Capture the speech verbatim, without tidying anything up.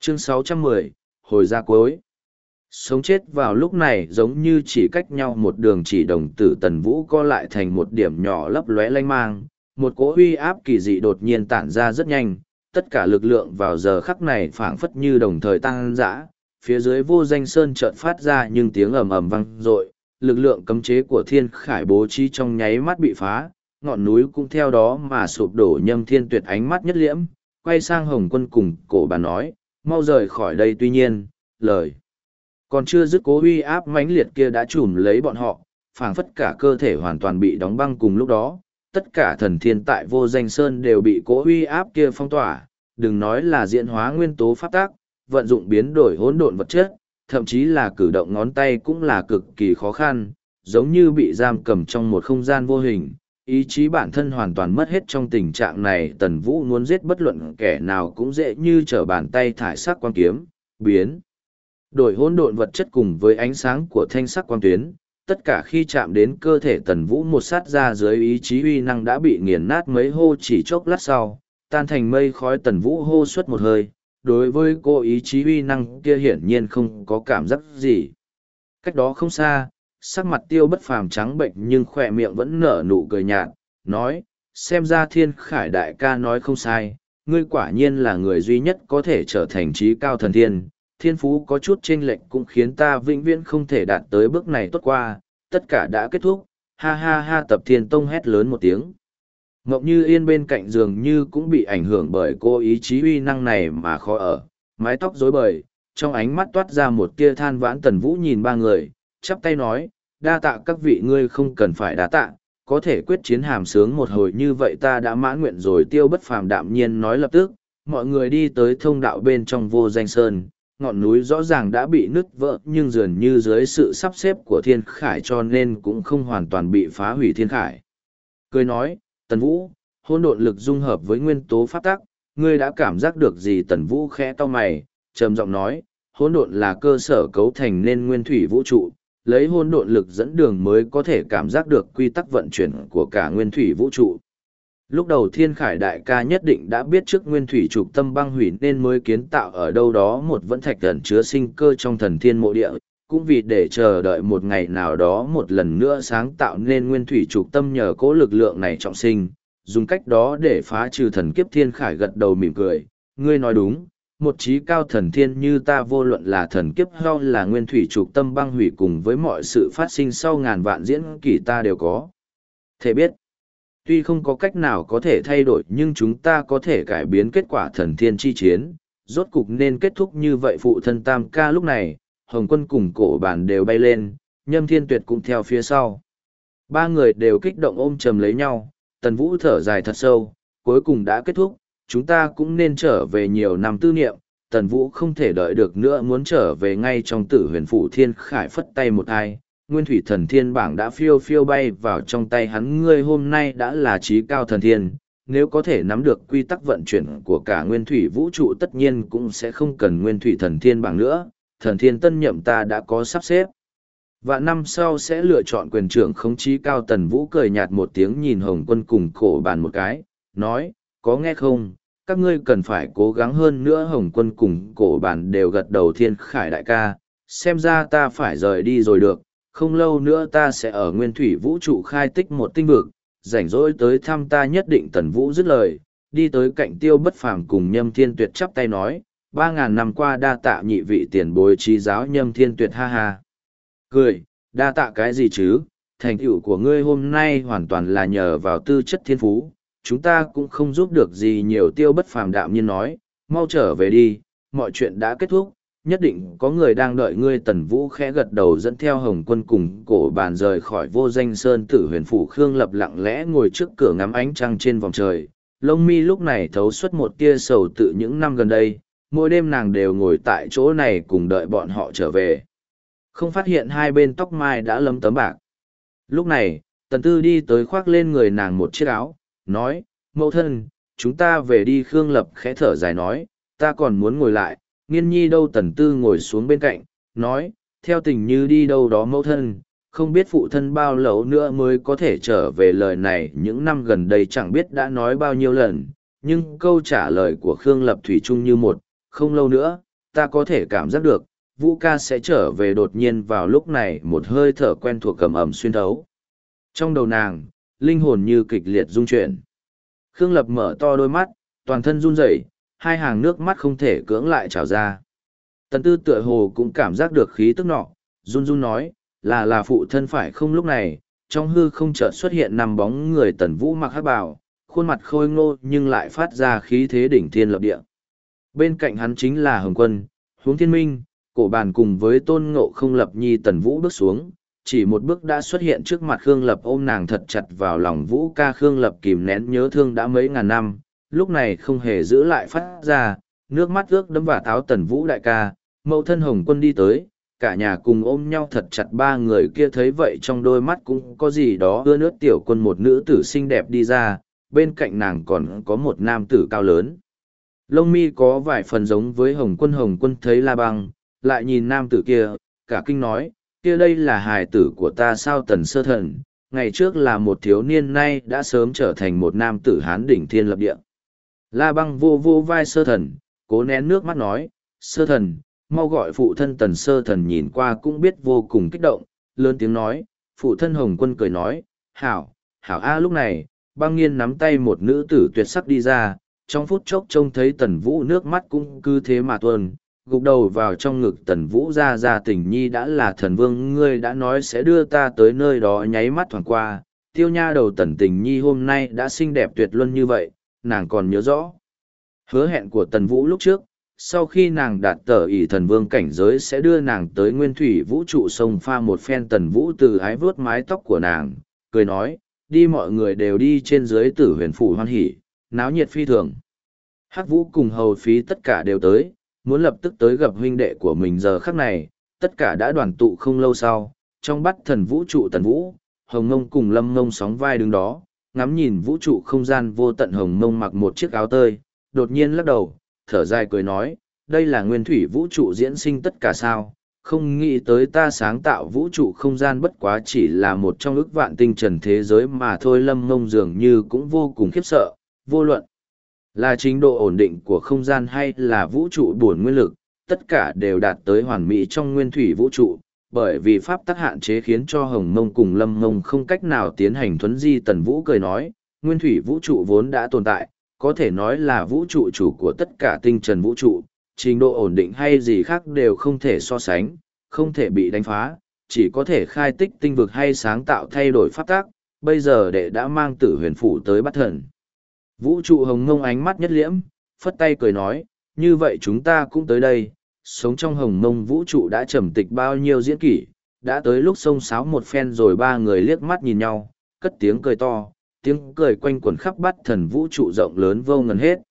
Chương sáu trăm mười, hồi ra cuối. Sống chết vào lúc này giống như chỉ cách nhau một đường chỉ đồng tử Tần Vũ co lại thành một điểm nhỏ lấp lóe lanh mang, một cỗ uy áp kỳ dị đột nhiên tản ra rất nhanh, tất cả lực lượng vào giờ khắc này phảng phất như đồng thời tăng dã, phía dưới vô danh sơn chợt phát ra nhưng tiếng ầm ầm vang dội, lực lượng cấm chế của thiên khải bố trí trong nháy mắt bị phá, ngọn núi cũng theo đó mà sụp đổ. Nhâm Thiên Tuyệt ánh mắt nhất liễm, quay sang Hồng Quân cùng cổ bà nói, mau rời khỏi đây. Tuy nhiên, lời còn chưa dứt, cố uy áp mãnh liệt kia đã trùm lấy bọn họ, phảng phất cả cơ thể hoàn toàn bị đóng băng. Cùng lúc đó, tất cả thần thiên tại vô danh sơn đều bị cố uy áp kia phong tỏa, đừng nói là diễn hóa nguyên tố pháp tác, vận dụng biến đổi hỗn độn vật chất, thậm chí là cử động ngón tay cũng là cực kỳ khó khăn, giống như bị giam cầm trong một không gian vô hình, ý chí bản thân hoàn toàn mất hết. Trong tình trạng này, Tần Vũ muốn giết bất luận kẻ nào cũng dễ như trở bàn tay. Thải sắc quang kiếm, biến đổi hỗn độn vật chất cùng với ánh sáng của thanh sắc quang tuyến, tất cả khi chạm đến cơ thể Tần Vũ một sát ra dưới ý chí uy năng đã bị nghiền nát mấy hô. Chỉ chốc lát sau, tan thành mây khói. Tần Vũ hô suốt một hơi, đối với cô ý chí uy năng kia hiển nhiên không có cảm giác gì. Cách đó không xa, sắc mặt Tiêu Bất Phàm trắng bệnh nhưng khỏe miệng vẫn nở nụ cười nhạt, nói, xem ra Thiên Khải đại ca nói không sai, ngươi quả nhiên là người duy nhất có thể trở thành trí cao thần thiên. Thiên phú có chút chênh lệch cũng khiến ta vĩnh viễn không thể đạt tới bước này. Tốt qua, tất cả đã kết thúc. Ha ha ha. Tập Thiên Tông hét lớn một tiếng. Mộng Như Yên bên cạnh dường như cũng bị ảnh hưởng bởi cô ý chí uy năng này mà khó ở, mái tóc rối bời, trong ánh mắt toát ra một tia than vãn. Tần Vũ nhìn ba người, chắp tay nói, đa tạ các vị. Ngươi không cần phải đa tạ, có thể quyết chiến hàm sướng một hồi như vậy ta đã mãn nguyện rồi. Tiêu Bất Phàm đạm nhiên nói. Lập tức, mọi người đi tới thông đạo bên trong vô danh sơn. Ngọn núi rõ ràng đã bị nứt vỡ nhưng dường như dưới sự sắp xếp của Thiên Khải cho nên cũng không hoàn toàn bị phá hủy. Thiên Khải cười nói, Tần Vũ, hỗn độn lực dung hợp với nguyên tố pháp tắc, ngươi đã cảm giác được gì? Tần Vũ khẽ cau mày, trầm giọng nói, hỗn độn là cơ sở cấu thành nên nguyên thủy vũ trụ, lấy hỗn độn lực dẫn đường mới có thể cảm giác được quy tắc vận chuyển của cả nguyên thủy vũ trụ. Lúc đầu Thiên Khải đại ca nhất định đã biết trước nguyên thủy trục tâm băng hủy nên mới kiến tạo ở đâu đó một vẫn thạch ẩn chứa sinh cơ trong thần thiên mộ địa, cũng vì để chờ đợi một ngày nào đó một lần nữa sáng tạo nên nguyên thủy trục tâm nhờ cố lực lượng này trọng sinh, dùng cách đó để phá trừ thần kiếp. Thiên Khải gật đầu mỉm cười, ngươi nói đúng, một trí cao thần thiên như ta vô luận là thần kiếp hay là nguyên thủy trục tâm băng hủy cùng với mọi sự phát sinh sau ngàn vạn diễn kỷ ta đều có thể biết. Tuy không có cách nào có thể thay đổi nhưng chúng ta có thể cải biến kết quả thần thiên chi chiến, rốt cục nên kết thúc như vậy. Phụ thân Tam ca lúc này, Hồng Quân cùng cổ bàn đều bay lên, Nhâm Thiên Tuyệt cũng theo phía sau. Ba người đều kích động ôm chầm lấy nhau, Tần Vũ thở dài thật sâu, cuối cùng đã kết thúc, chúng ta cũng nên trở về. Nhiều năm tư niệm, Tần Vũ không thể đợi được nữa, muốn trở về ngay trong Tử Huyền Phủ. Thiên Khải phất tay một ai, nguyên thủy thần thiên bảng đã phiêu phiêu bay vào trong tay hắn. Ngươi hôm nay đã là trí cao thần thiên, nếu có thể nắm được quy tắc vận chuyển của cả nguyên thủy vũ trụ tất nhiên cũng sẽ không cần nguyên thủy thần thiên bảng nữa. Thần thiên tân nhậm ta đã có sắp xếp, và năm sau sẽ lựa chọn quyền trưởng khống trí cao. Tần Vũ cười nhạt một tiếng nhìn Hồng Quân cùng cổ bàn một cái, nói, có nghe không, các ngươi cần phải cố gắng hơn nữa. Hồng Quân cùng cổ bàn đều gật đầu. Thiên Khải đại ca, xem ra ta phải rời đi rồi. Được, không lâu nữa ta sẽ ở nguyên thủy vũ trụ khai tích một tinh vực, rảnh rỗi tới thăm ta nhất định. Tần Vũ dứt lời, đi tới cạnh Tiêu Bất Phàm cùng Nhâm Thiên Tuyệt chắp tay nói, ba ngàn năm qua đa tạ nhị vị tiền bối trí giáo. Nhâm Thiên Tuyệt ha ha cười, đa tạ cái gì chứ, thành tựu của ngươi hôm nay hoàn toàn là nhờ vào tư chất thiên phú, chúng ta cũng không giúp được gì nhiều. Tiêu Bất Phàm đạm nhiên nói, mau trở về đi, mọi chuyện đã kết thúc, nhất định có người đang đợi ngươi. Tần Vũ khẽ gật đầu dẫn theo Hồng Quân cùng cổ bàn rời khỏi vô danh sơn. Tử Huyền Phủ, Khương Lập lặng lẽ ngồi trước cửa ngắm ánh trăng trên vòng trời, lông mi lúc này thấu xuất một tia sầu tự. Những năm gần đây, mỗi đêm nàng đều ngồi tại chỗ này cùng đợi bọn họ trở về, không phát hiện hai bên tóc mai đã lấm tấm bạc. Lúc này, Tần Tư đi tới khoác lên người nàng một chiếc áo, nói, mẫu thân, chúng ta về đi. Khương Lập khẽ thở dài nói, ta còn muốn ngồi lại. Nghiên nhi đâu? Tần Tư ngồi xuống bên cạnh, nói, theo tình như đi đâu đó mẫu thân, không biết phụ thân bao lâu nữa mới có thể trở về. Lời này những năm gần đây chẳng biết đã nói bao nhiêu lần, nhưng câu trả lời của Khương Lập thủy chung như một, không lâu nữa, ta có thể cảm giác được, Vũ ca sẽ trở về. Đột nhiên vào lúc này một hơi thở quen thuộc cầm ẩm xuyên thấu. Trong đầu nàng, linh hồn như kịch liệt rung chuyển. Khương Lập mở to đôi mắt, toàn thân run rẩy, hai hàng nước mắt không thể cưỡng lại trào ra. Tần Tư tựa hồ cũng cảm giác được khí tức nọ, run run nói, là là phụ thân phải không. Lúc này, trong hư không chợt xuất hiện năm bóng người. Tần Vũ mặc hắc bào, khuôn mặt khôi ngô nhưng lại phát ra khí thế đỉnh thiên lập địa. Bên cạnh hắn chính là Hồng Quân, Huống Thiên Minh, Cổ Bàn cùng với Tôn Ngộ Không. Lập Nhi. Tần Vũ bước xuống, chỉ một bước đã xuất hiện trước mặt Khương Lập, ôm nàng thật chặt vào lòng. Vũ ca. Khương Lập kìm nén nhớ thương đã mấy ngàn năm, lúc này không hề giữ lại phát ra, nước mắt ướt đẫm và táo. Tần Vũ đại ca, mẫu thân Hồng Quân đi tới, cả nhà cùng ôm nhau thật chặt. Ba người kia thấy vậy trong đôi mắt cũng có gì đó ưa nước. Tiểu Quân, một nữ tử xinh đẹp đi ra, bên cạnh nàng còn có một nam tử cao lớn. Lông mi có vài phần giống với Hồng Quân. Hồng Quân thấy La Băng, lại nhìn nam tử kia, cả kinh nói, kia đây là hài tử của ta sao? Tần Sơ Thần, ngày trước là một thiếu niên, nay đã sớm trở thành một nam tử hán đỉnh thiên lập địa. La Băng vô vô vai Sơ Thần, cố nén nước mắt nói, Sơ Thần, mau gọi phụ thân. Tần Sơ Thần nhìn qua cũng biết vô cùng kích động, lớn tiếng nói, phụ thân. Hồng Quân cười nói, hảo, hảo a. Lúc này, Băng Nghiên nắm tay một nữ tử tuyệt sắc đi ra, trong phút chốc trông thấy Tần Vũ, nước mắt cũng cứ thế mà tuôn, gục đầu vào trong ngực Tần Vũ. Ra ra Tình Nhi đã là thần vương, ngươi đã nói sẽ đưa ta tới nơi đó. Nháy mắt thoảng qua, tiêu nha đầu Tần Tình Nhi hôm nay đã xinh đẹp tuyệt luân như vậy, nàng còn nhớ rõ hứa hẹn của Tần Vũ lúc trước, sau khi nàng đạt tờ ỷ thần vương cảnh giới sẽ đưa nàng tới nguyên thủy vũ trụ sông pha một phen. Tần Vũ từ ái vuốt mái tóc của nàng, cười nói, đi, mọi người đều đi. Trên dưới Tử Huyền phủ hoan hỉ, náo nhiệt phi thường. Hắc Vũ cùng hầu phí tất cả đều tới, muốn lập tức tới gặp huynh đệ của mình. Giờ khắc này, tất cả đã đoàn tụ. Không lâu sau, trong Bát Thần vũ trụ, Tần Vũ, Hồng Ngông cùng Lâm Ngông sóng vai đứng đó, ngắm nhìn vũ trụ không gian vô tận. Hồng Ngông mặc một chiếc áo tơi, đột nhiên lắc đầu, thở dài cười nói, đây là nguyên thủy vũ trụ diễn sinh tất cả sao? Không nghĩ tới ta sáng tạo vũ trụ không gian bất quá chỉ là một trong ức vạn tinh trần thế giới mà thôi. Lâm Ngông dường như cũng vô cùng khiếp sợ, vô luận là trình độ ổn định của không gian hay là vũ trụ bổn nguyên lực, tất cả đều đạt tới hoàn mỹ trong nguyên thủy vũ trụ, bởi vì pháp tắc hạn chế khiến cho Hồng Mông cùng Lâm Mông không cách nào tiến hành thuấn di. Tần Vũ cười nói, nguyên thủy vũ trụ vốn đã tồn tại, có thể nói là vũ trụ chủ của tất cả tinh trần vũ trụ, trình độ ổn định hay gì khác đều không thể so sánh, không thể bị đánh phá, chỉ có thể khai tích tinh vực hay sáng tạo thay đổi pháp tắc. Bây giờ đệ đã mang Tử Huyền phủ tới Bát Thần vũ trụ. Hồng Mông ánh mắt nhất liễm, phất tay cười nói, như vậy chúng ta cũng tới đây. Sống trong Hồng Mông vũ trụ đã trầm tịch bao nhiêu diễn kỷ, đã tới lúc xông xáo một phen rồi. Ba người liếc mắt nhìn nhau, cất tiếng cười to, tiếng cười quanh quẩn khắp Bát Thần vũ trụ rộng lớn vô ngần hết.